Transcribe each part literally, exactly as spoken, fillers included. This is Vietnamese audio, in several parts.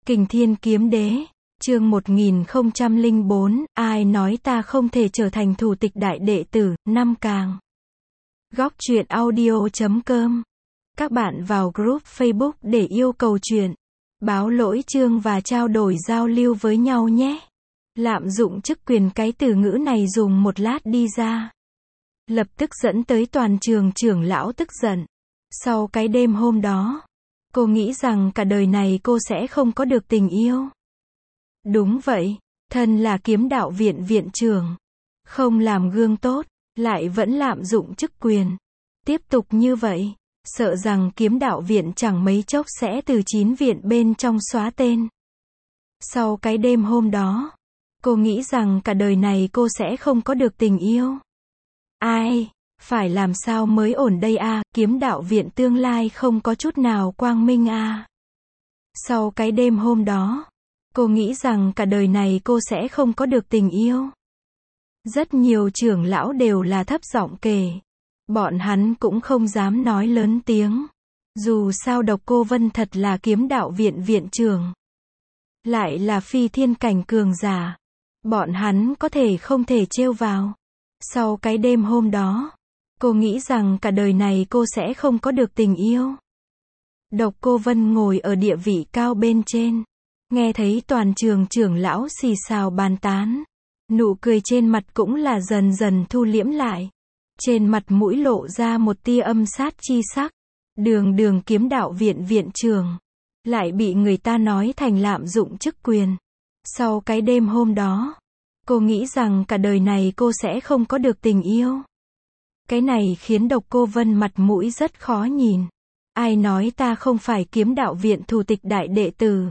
Kình Thiên Kiếm Đế, chương một nghìn không trăm lẻ bốn, ai nói ta không thể trở thành thủ tịch đại đệ tử, năm càng. Góc truyện audio chấm com. Các bạn vào group Facebook để yêu cầu truyện, báo lỗi chương và trao đổi giao lưu với nhau nhé. Lạm dụng chức quyền, cái từ ngữ này dùng một lát đi ra, lập tức dẫn tới toàn trường trưởng lão tức giận. Sau cái đêm hôm đó, cô nghĩ rằng cả đời này cô sẽ không có được tình yêu. Đúng vậy, thân là kiếm đạo viện viện trưởng, không làm gương tốt, lại vẫn lạm dụng chức quyền. Tiếp tục như vậy, sợ rằng kiếm đạo viện chẳng mấy chốc sẽ từ chín viện bên trong xóa tên. Sau cái đêm hôm đó, cô nghĩ rằng cả đời này cô sẽ không có được tình yêu. Ai, phải làm sao mới ổn đây a, à? Kiếm đạo viện tương lai không có chút nào quang minh a. À? Sau cái đêm hôm đó, cô nghĩ rằng cả đời này cô sẽ không có được tình yêu. Rất nhiều trưởng lão đều là thấp giọng kể. Bọn hắn cũng không dám nói lớn tiếng. Dù sao Độc Cô Vân thật là kiếm đạo viện viện trưởng, lại là phi thiên cảnh cường giả. Bọn hắn có thể không thể trêu vào. Sau cái đêm hôm đó, cô nghĩ rằng cả đời này cô sẽ không có được tình yêu. Độc Cô Vân ngồi ở địa vị cao bên trên, nghe thấy toàn trường trưởng lão xì xào bàn tán, nụ cười trên mặt cũng là dần dần thu liễm lại. Trên mặt mũi lộ ra một tia âm sát chi sắc. Đường đường kiếm đạo viện viện trưởng, lại bị người ta nói thành lạm dụng chức quyền. Sau cái đêm hôm đó, cô nghĩ rằng cả đời này cô sẽ không có được tình yêu. Cái này khiến Độc Cô Vân mặt mũi rất khó nhìn. Ai nói ta không phải kiếm đạo viện thủ tịch đại đệ tử?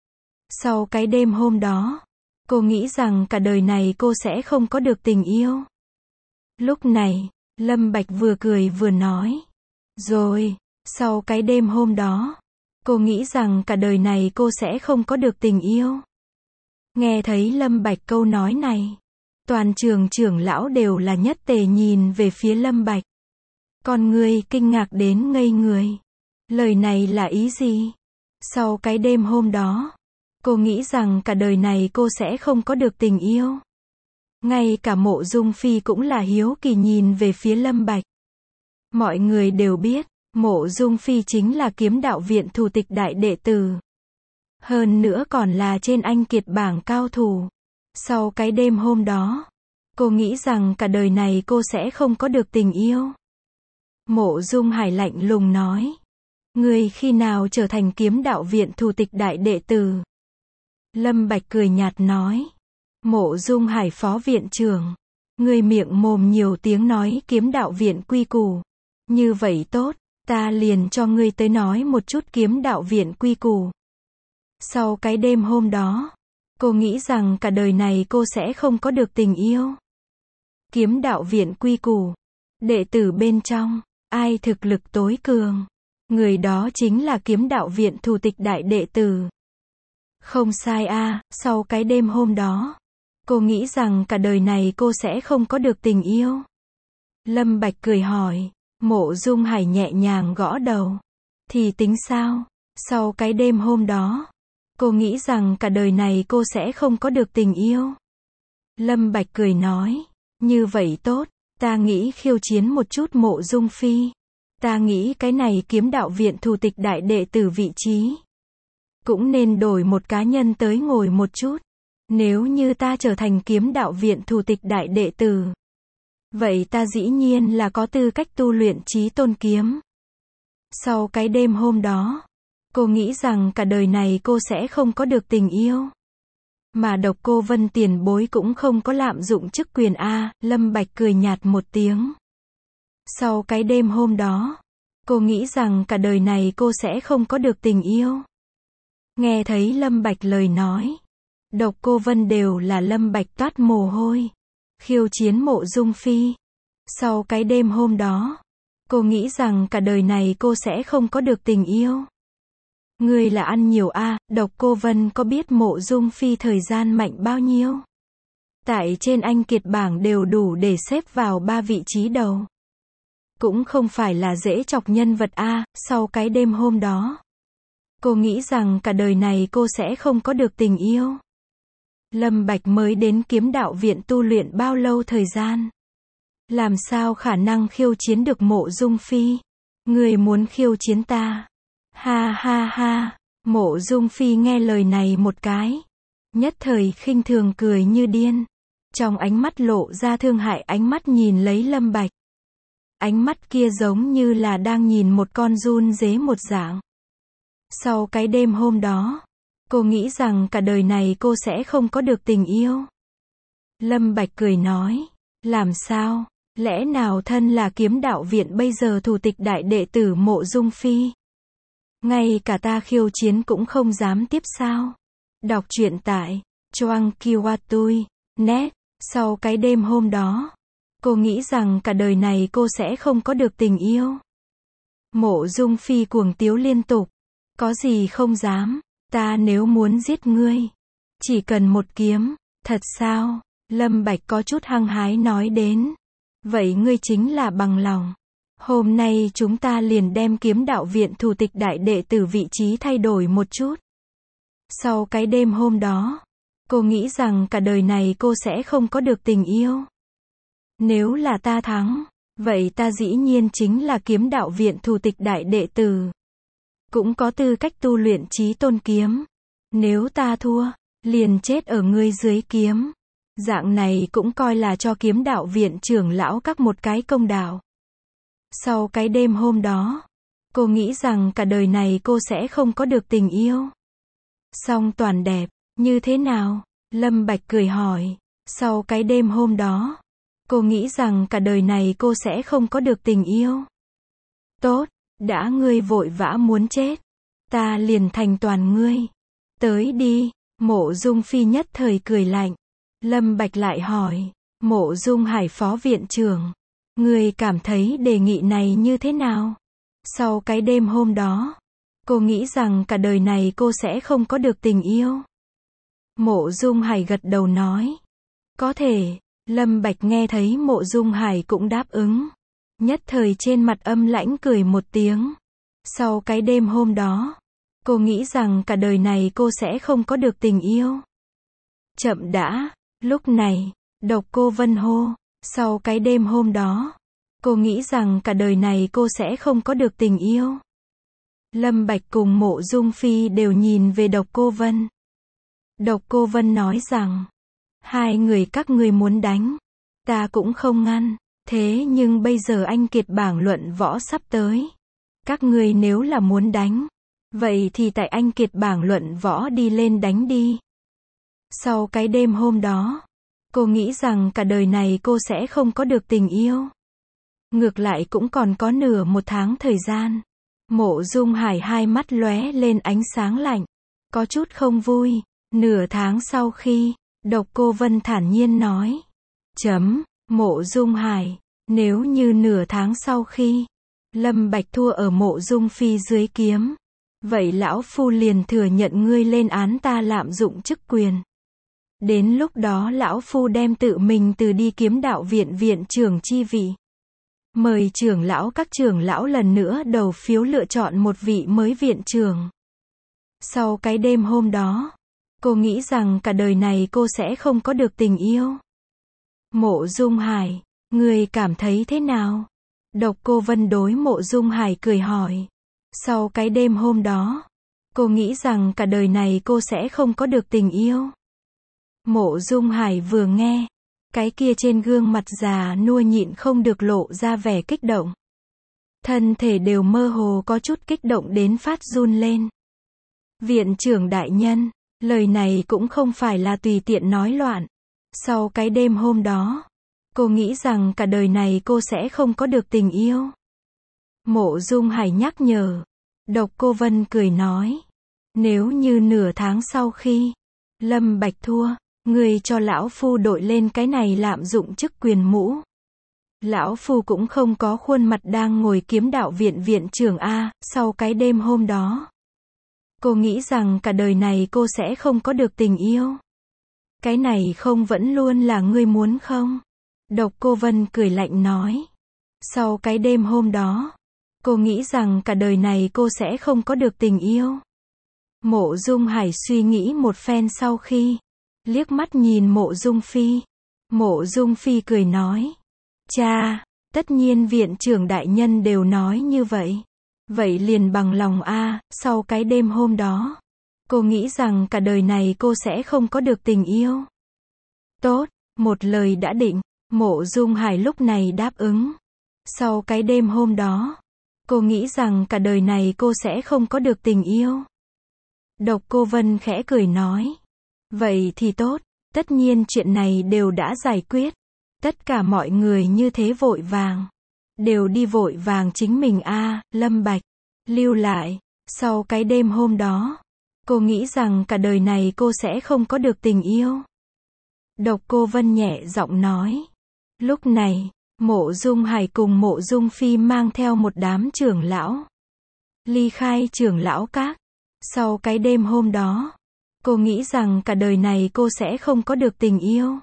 Sau cái đêm hôm đó, cô nghĩ rằng cả đời này cô sẽ không có được tình yêu. Lúc này, Lâm Bạch vừa cười vừa nói. Rồi, sau cái đêm hôm đó, cô nghĩ rằng cả đời này cô sẽ không có được tình yêu. Nghe thấy Lâm Bạch câu nói này, toàn trường trưởng lão đều là nhất tề nhìn về phía Lâm Bạch. Con người kinh ngạc đến ngây người. Lời này là ý gì? Sau cái đêm hôm đó, cô nghĩ rằng cả đời này cô sẽ không có được tình yêu. Ngay cả Mộ Dung Phi cũng là hiếu kỳ nhìn về phía Lâm Bạch. Mọi người đều biết, Mộ Dung Phi chính là kiếm đạo viện thủ tịch đại đệ tử. Hơn nữa còn là trên anh kiệt bảng cao thủ. Sau cái đêm hôm đó, cô nghĩ rằng cả đời này cô sẽ không có được tình yêu. Mộ Dung Hải lạnh lùng nói. Ngươi khi nào trở thành kiếm đạo viện thủ tịch đại đệ tử? Lâm Bạch cười nhạt nói. Mộ Dung Hải phó viện trưởng, ngươi miệng mồm nhiều tiếng nói kiếm đạo viện quy củ. Như vậy tốt, ta liền cho ngươi tới nói một chút kiếm đạo viện quy củ. Sau cái đêm hôm đó, cô nghĩ rằng cả đời này cô sẽ không có được tình yêu. Kiếm đạo viện quy củ, đệ tử bên trong, ai thực lực tối cường, người đó chính là kiếm đạo viện thủ tịch đại đệ tử. Không sai a, à, sau cái đêm hôm đó, cô nghĩ rằng cả đời này cô sẽ không có được tình yêu. Lâm Bạch cười hỏi. Mộ Dung Hải nhẹ nhàng gõ đầu. Thì tính sao? Sau cái đêm hôm đó, cô nghĩ rằng cả đời này cô sẽ không có được tình yêu. Lâm Bạch cười nói. Như vậy tốt, ta nghĩ khiêu chiến một chút Mộ Dung Phi. Ta nghĩ cái này kiếm đạo viện thủ tịch đại đệ tử vị trí, cũng nên đổi một cá nhân tới ngồi một chút. Nếu như ta trở thành kiếm đạo viện thủ tịch đại đệ tử, vậy ta dĩ nhiên là có tư cách tu luyện chí tôn kiếm. Sau cái đêm hôm đó, cô nghĩ rằng cả đời này cô sẽ không có được tình yêu. Mà Độc Cô Vân tiền bối cũng không có lạm dụng chức quyền a. À, Lâm Bạch cười nhạt một tiếng. Sau cái đêm hôm đó, cô nghĩ rằng cả đời này cô sẽ không có được tình yêu. Nghe thấy Lâm Bạch lời nói, Độc Cô Vân đều là Lâm Bạch toát mồ hôi. Khiêu chiến Mộ Dung Phi. Sau cái đêm hôm đó, cô nghĩ rằng cả đời này cô sẽ không có được tình yêu. Ngươi là ăn nhiều a. À, Độc Cô Vân có biết Mộ Dung Phi thời gian mạnh bao nhiêu? Tại trên anh kiệt bảng đều đủ để xếp vào ba vị trí đầu. Cũng không phải là dễ chọc nhân vật a. À, sau cái đêm hôm đó, Cô nghĩ rằng cả đời này cô sẽ không có được tình yêu. Lâm Bạch mới đến kiếm đạo viện tu luyện bao lâu thời gian? Làm sao khả năng khiêu chiến được Mộ Dung Phi? Người muốn khiêu chiến ta? Ha ha ha, Mộ Dung Phi nghe lời này một cái. Nhất thời khinh thường cười như điên. Trong ánh mắt lộ ra thương hại, ánh mắt nhìn lấy Lâm Bạch. Ánh mắt kia giống như là đang nhìn một con giun dế một dạng. Sau cái đêm hôm đó, cô nghĩ rằng cả đời này cô sẽ không có được tình yêu. Lâm Bạch cười nói, làm sao? Lẽ nào thân là kiếm đạo viện bây giờ thủ tịch đại đệ tử Mộ Dung Phi? Ngay cả ta khiêu chiến cũng không dám tiếp sao? Đọc truyện tại Choang Kiwatui net. Sau cái đêm hôm đó, cô nghĩ rằng cả đời này cô sẽ không có được tình yêu. Mộ Dung Phi cuồng tiếu liên tục. Có gì không dám, ta nếu muốn giết ngươi, chỉ cần một kiếm. Thật sao? Lâm Bạch có chút hăng hái nói đến. Vậy ngươi chính là bằng lòng. Hôm nay chúng ta liền đem kiếm đạo viện thủ tịch đại đệ tử vị trí thay đổi một chút. Sau cái đêm hôm đó, cô nghĩ rằng cả đời này cô sẽ không có được tình yêu. Nếu là ta thắng, vậy ta dĩ nhiên chính là kiếm đạo viện thủ tịch đại đệ tử. Cũng có tư cách tu luyện chí tôn kiếm. Nếu ta thua, liền chết ở ngươi dưới kiếm. Dạng này cũng coi là cho kiếm đạo viện trưởng lão các một cái công đạo. Sau cái đêm hôm đó, cô nghĩ rằng cả đời này cô sẽ không có được tình yêu. Song toàn đẹp, như thế nào? Lâm Bạch cười hỏi. Sau cái đêm hôm đó, cô nghĩ rằng cả đời này cô sẽ không có được tình yêu. Tốt, đã ngươi vội vã muốn chết, ta liền thành toàn ngươi. Tới đi, Mộ Dung Phi nhất thời cười lạnh. Lâm Bạch lại hỏi, Mộ Dung Hải phó viện trưởng, ngươi cảm thấy đề nghị này như thế nào? Sau cái đêm hôm đó, cô nghĩ rằng cả đời này cô sẽ không có được tình yêu. Mộ Dung Hải gật đầu nói, có thể. Lâm Bạch nghe thấy Mộ Dung Hải cũng đáp ứng. Nhất thời trên mặt âm lãnh cười một tiếng. Sau cái đêm hôm đó, cô nghĩ rằng cả đời này cô sẽ không có được tình yêu. Chậm đã, lúc này, Độc Cô Vân hô. Sau cái đêm hôm đó, cô nghĩ rằng cả đời này cô sẽ không có được tình yêu. Lâm Bạch cùng Mộ Dung Phi đều nhìn về Độc Cô Vân. Độc Cô Vân nói rằng, hai người các ngươi muốn đánh, ta cũng không ngăn. Thế nhưng bây giờ anh kiệt bảng luận võ sắp tới. Các ngươi nếu là muốn đánh, vậy thì tại anh kiệt bảng luận võ đi lên đánh đi. Sau cái đêm hôm đó, cô nghĩ rằng cả đời này cô sẽ không có được tình yêu. Ngược lại cũng còn có nửa một tháng thời gian. Mộ Dung Hải hai mắt lóe lên ánh sáng lạnh, có chút không vui. Nửa tháng sau khi, Độc Cô Vân thản nhiên nói. Chấm, Mộ Dung Hải, nếu như nửa tháng sau khi, Lâm Bạch thua ở Mộ Dung Phi dưới kiếm, vậy lão phu liền thừa nhận ngươi lên án ta lạm dụng chức quyền. Đến lúc đó lão phu đem tự mình từ đi kiếm đạo viện viện trưởng chi vị. Mời trưởng lão các trưởng lão lần nữa đầu phiếu lựa chọn một vị mới viện trưởng. Sau cái đêm hôm đó, cô nghĩ rằng cả đời này cô sẽ không có được tình yêu. Mộ Dung Hải, ngươi cảm thấy thế nào? Độc Cô Vân đối Mộ Dung Hải cười hỏi. Sau cái đêm hôm đó, cô nghĩ rằng cả đời này cô sẽ không có được tình yêu. Mộ Dung Hải vừa nghe, cái kia trên gương mặt già nua nhịn không được lộ ra vẻ kích động. Thân thể đều mơ hồ có chút kích động đến phát run lên. Viện trưởng đại nhân, lời này cũng không phải là tùy tiện nói loạn. Sau cái đêm hôm đó, cô nghĩ rằng cả đời này cô sẽ không có được tình yêu. Mộ Dung Hải nhắc nhở. Độc Cô Vân cười nói. Nếu như nửa tháng sau khi Lâm Bạch thua, người cho lão phu đội lên cái này lạm dụng chức quyền mũ. Lão phu cũng không có khuôn mặt đang ngồi kiếm đạo viện viện trưởng A. Sau cái đêm hôm đó, cô nghĩ rằng cả đời này cô sẽ không có được tình yêu. Cái này không vẫn luôn là ngươi muốn không? Độc Cô Vân cười lạnh nói. Sau cái đêm hôm đó, cô nghĩ rằng cả đời này cô sẽ không có được tình yêu. Mộ Dung Hải suy nghĩ một phen sau khi liếc mắt nhìn Mộ Dung Phi. Mộ Dung Phi cười nói. Cha, tất nhiên viện trưởng đại nhân đều nói như vậy. Vậy liền bằng lòng a. Sau cái đêm hôm đó, cô nghĩ rằng cả đời này cô sẽ không có được tình yêu. Tốt, một lời đã định. Mộ Dung Hải lúc này đáp ứng. Sau cái đêm hôm đó, cô nghĩ rằng cả đời này cô sẽ không có được tình yêu. Độc Cô Vân khẽ cười nói. Vậy thì tốt, tất nhiên chuyện này đều đã giải quyết. Tất cả mọi người như thế vội vàng. Đều đi vội vàng chính mình a. Lâm Bạch lưu lại. Sau cái đêm hôm đó, cô nghĩ rằng cả đời này cô sẽ không có được tình yêu. Độc Cô Vân nhẹ giọng nói. Lúc này, Mộ Dung Hải cùng Mộ Dung Phi mang theo một đám trưởng lão ly khai trưởng lão các. Sau cái đêm hôm đó, cô nghĩ rằng cả đời này cô sẽ không có được tình yêu.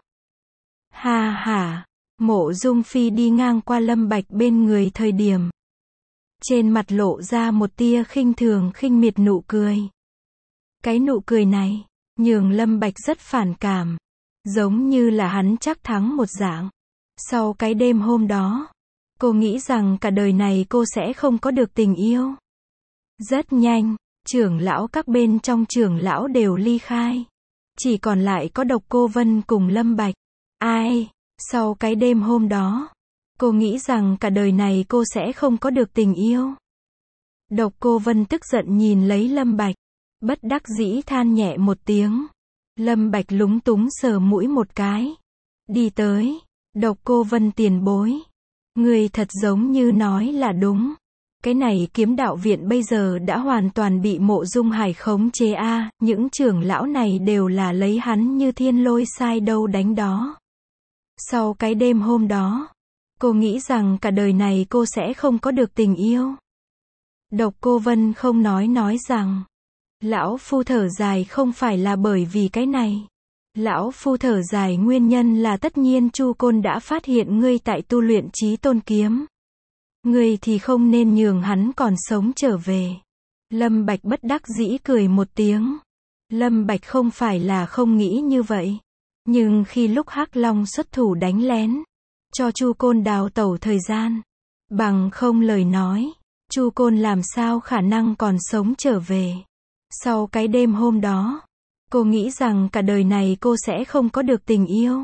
Ha ha, Mộ Dung Phi đi ngang qua Lâm Bạch bên người thời điểm, trên mặt lộ ra một tia khinh thường khinh miệt nụ cười. Cái nụ cười này, nhường Lâm Bạch rất phản cảm, giống như là hắn chắc thắng một dạng. Sau cái đêm hôm đó, cô nghĩ rằng cả đời này cô sẽ không có được tình yêu. Rất nhanh, trưởng lão các bên trong trưởng lão đều ly khai. Chỉ còn lại có Độc Cô Vân cùng Lâm Bạch. Ai, sau cái đêm hôm đó, cô nghĩ rằng cả đời này cô sẽ không có được tình yêu. Độc Cô Vân tức giận nhìn lấy Lâm Bạch, bất đắc dĩ than nhẹ một tiếng. Lâm Bạch lúng túng sờ mũi một cái, đi tới. Độc Cô Vân tiền bối, người thật giống như nói là đúng. Cái này kiếm đạo viện bây giờ đã hoàn toàn bị Mộ Dung Hải khống chế a. Những trưởng lão này đều là lấy hắn như thiên lôi sai đâu đánh đó. Sau cái đêm hôm đó, cô nghĩ rằng cả đời này cô sẽ không có được tình yêu. Độc Cô Vân không nói nói rằng, lão phu thở dài không phải là bởi vì cái này. Lão phu thở dài nguyên nhân là tất nhiên Chu Côn đã phát hiện ngươi tại tu luyện Chí Tôn kiếm. Ngươi thì không nên nhường hắn còn sống trở về. Lâm Bạch bất đắc dĩ cười một tiếng. Lâm Bạch không phải là không nghĩ như vậy. Nhưng khi lúc Hắc Long xuất thủ đánh lén, cho Chu Côn đào tẩu thời gian, bằng không lời nói, Chu Côn làm sao khả năng còn sống trở về. Sau cái đêm hôm đó, cô nghĩ rằng cả đời này cô sẽ không có được tình yêu.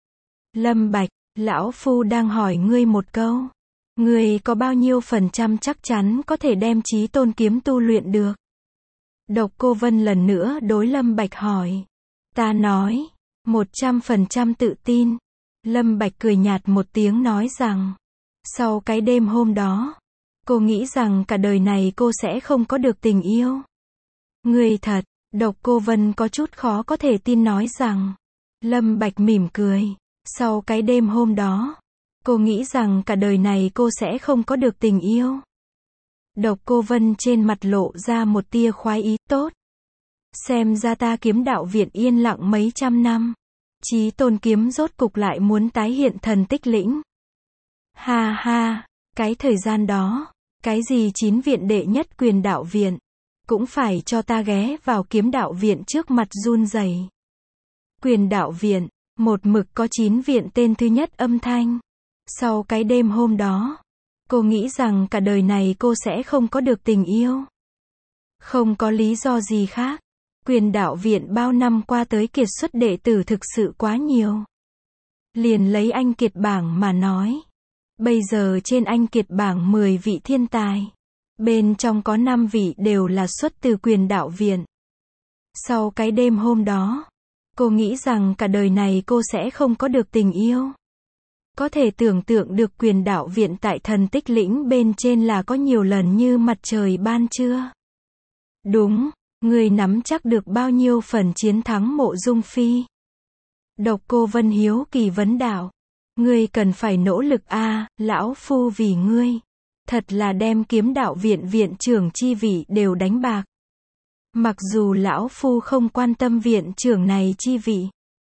Lâm Bạch, lão phu đang hỏi ngươi một câu. Ngươi có bao nhiêu phần trăm chắc chắn có thể đem Chí Tôn kiếm tu luyện được? Độc Cô Vân lần nữa đối Lâm Bạch hỏi. Ta nói, một trăm phần trăm tự tin. Lâm Bạch cười nhạt một tiếng nói rằng, sau cái đêm hôm đó, cô nghĩ rằng cả đời này cô sẽ không có được tình yêu. Ngươi thật. Độc Cô Vân có chút khó có thể tin nói rằng. Lâm Bạch mỉm cười. Sau cái đêm hôm đó, cô nghĩ rằng cả đời này cô sẽ không có được tình yêu. Độc Cô Vân trên mặt lộ ra một tia khoái ý. Tốt. Xem ra ta kiếm đạo viện yên lặng mấy trăm năm. Chí Tôn kiếm rốt cục lại muốn tái hiện thần tích lĩnh. Ha ha, cái thời gian đó, cái gì chín viện đệ nhất quyền đạo viện, cũng phải cho ta ghé vào kiếm đạo viện trước mặt run rẩy. Quyền đạo viện, một mực có chín viện tên thứ nhất âm thanh. Sau cái đêm hôm đó, cô nghĩ rằng cả đời này cô sẽ không có được tình yêu. Không có lý do gì khác. Quyền đạo viện bao năm qua tới kiệt xuất đệ tử thực sự quá nhiều. Liền lấy anh kiệt bảng mà nói. Bây giờ trên anh kiệt bảng mười vị thiên tài. Bên trong có năm vị đều là xuất từ quyền đạo viện. Sau cái đêm hôm đó, cô nghĩ rằng cả đời này cô sẽ không có được tình yêu. Có thể tưởng tượng được quyền đạo viện tại thần tích lĩnh bên trên là có nhiều lần như mặt trời ban trưa. Đúng, người nắm chắc được bao nhiêu phần chiến thắng Mộ Dung Phi? Độc Cô Vân hiếu kỳ vấn đạo. Ngươi cần phải nỗ lực a, lão phu vì ngươi. Thật là đem kiếm đạo viện viện trưởng chi vị đều đánh bạc. Mặc dù lão phu không quan tâm viện trưởng này chi vị.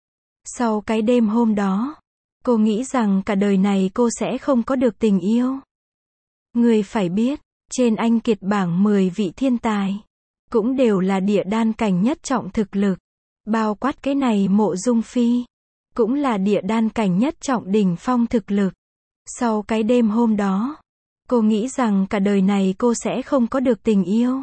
Sau cái đêm hôm đó, cô nghĩ rằng cả đời này cô sẽ không có được tình yêu. Ngươi phải biết, trên anh kiệt bảng mười vị thiên tài, cũng đều là địa đan cảnh nhất trọng thực lực. Bao quát cái này Mộ Dung Phi, cũng là địa đan cảnh nhất trọng đỉnh phong thực lực. Sau cái đêm hôm đó, cô nghĩ rằng cả đời này cô sẽ không có được tình yêu.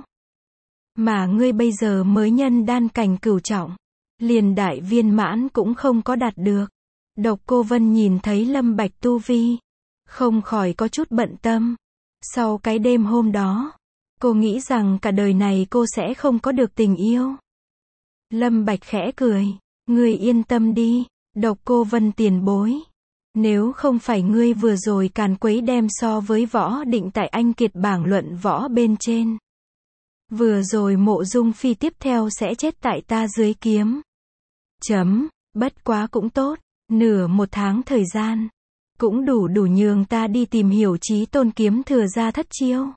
Mà ngươi bây giờ mới nhân đan cảnh cửu trọng, liền đại viên mãn cũng không có đạt được. Độc Cô Vân nhìn thấy Lâm Bạch tu vi, không khỏi có chút bận tâm. Sau cái đêm hôm đó, cô nghĩ rằng cả đời này cô sẽ không có được tình yêu. Lâm Bạch khẽ cười, ngươi yên tâm đi, Độc Cô Vân tiền bối. Nếu không phải ngươi vừa rồi càn quấy đem so với Võ Định tại Anh Kiệt bảng luận võ bên trên. Vừa rồi Mộ Dung Phi tiếp theo sẽ chết tại ta dưới kiếm. Chấm, bất quá cũng tốt, nửa một tháng thời gian, cũng đủ đủ nhường ta đi tìm hiểu Chí Tôn kiếm thừa ra thất chiêu.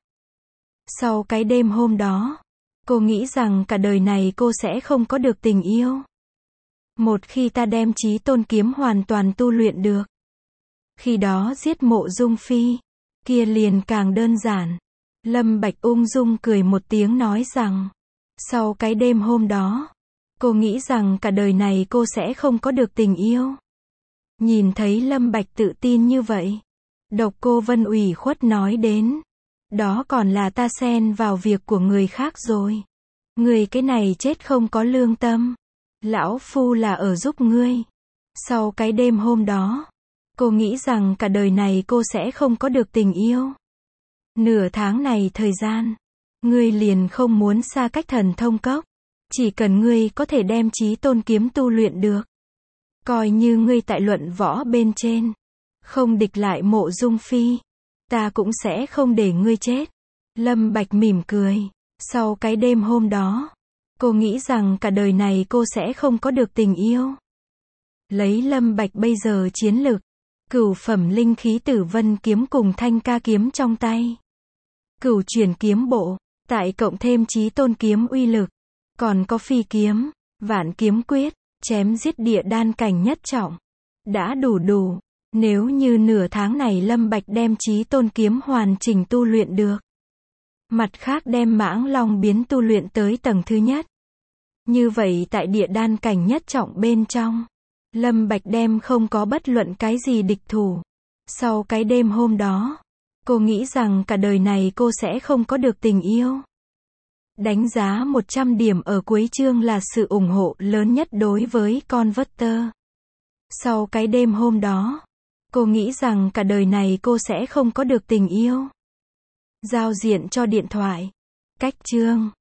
Sau cái đêm hôm đó, cô nghĩ rằng cả đời này cô sẽ không có được tình yêu. Một khi ta đem Chí Tôn kiếm hoàn toàn tu luyện được, khi đó giết Mộ Dung Phi, kia liền càng đơn giản. Lâm Bạch ung dung cười một tiếng nói rằng, sau cái đêm hôm đó, cô nghĩ rằng cả đời này cô sẽ không có được tình yêu. Nhìn thấy Lâm Bạch tự tin như vậy, Độc Cô Vân ủy khuất nói đến, đó còn là ta xen vào việc của người khác rồi. Người cái này chết không có lương tâm. Lão Phu là ở giúp ngươi. Sau cái đêm hôm đó, cô nghĩ rằng cả đời này cô sẽ không có được tình yêu. Nửa tháng này thời gian, ngươi liền không muốn xa cách Thần Thông Cốc. Chỉ cần ngươi có thể đem Chí Tôn kiếm tu luyện được, coi như ngươi tại luận võ bên trên, không địch lại Mộ Dung Phi, ta cũng sẽ không để ngươi chết. Lâm Bạch mỉm cười. Sau cái đêm hôm đó, cô nghĩ rằng cả đời này cô sẽ không có được tình yêu. Lấy Lâm Bạch bây giờ chiến lực, cửu phẩm linh khí Tử Vân kiếm cùng Thanh Ca kiếm trong tay, cửu chuyển kiếm bộ, tại cộng thêm Chí Tôn kiếm uy lực, còn có phi kiếm, vạn kiếm quyết, chém giết địa đan cảnh nhất trọng, đã đủ đủ. Nếu như nửa tháng này Lâm Bạch đem Chí Tôn kiếm hoàn chỉnh tu luyện được, mặt khác đem Mãng Long biến tu luyện tới tầng thứ nhất, như vậy tại địa đan cảnh nhất trọng bên trong, Lâm Bạch đem không có bất luận cái gì địch thủ. Sau cái đêm hôm đó, cô nghĩ rằng cả đời này cô sẽ không có được tình yêu. Đánh giá một trăm điểm ở cuối chương là sự ủng hộ lớn nhất đối với Converter. Sau cái đêm hôm đó, cô nghĩ rằng cả đời này cô sẽ không có được tình yêu. Giao diện cho điện thoại. Cách chương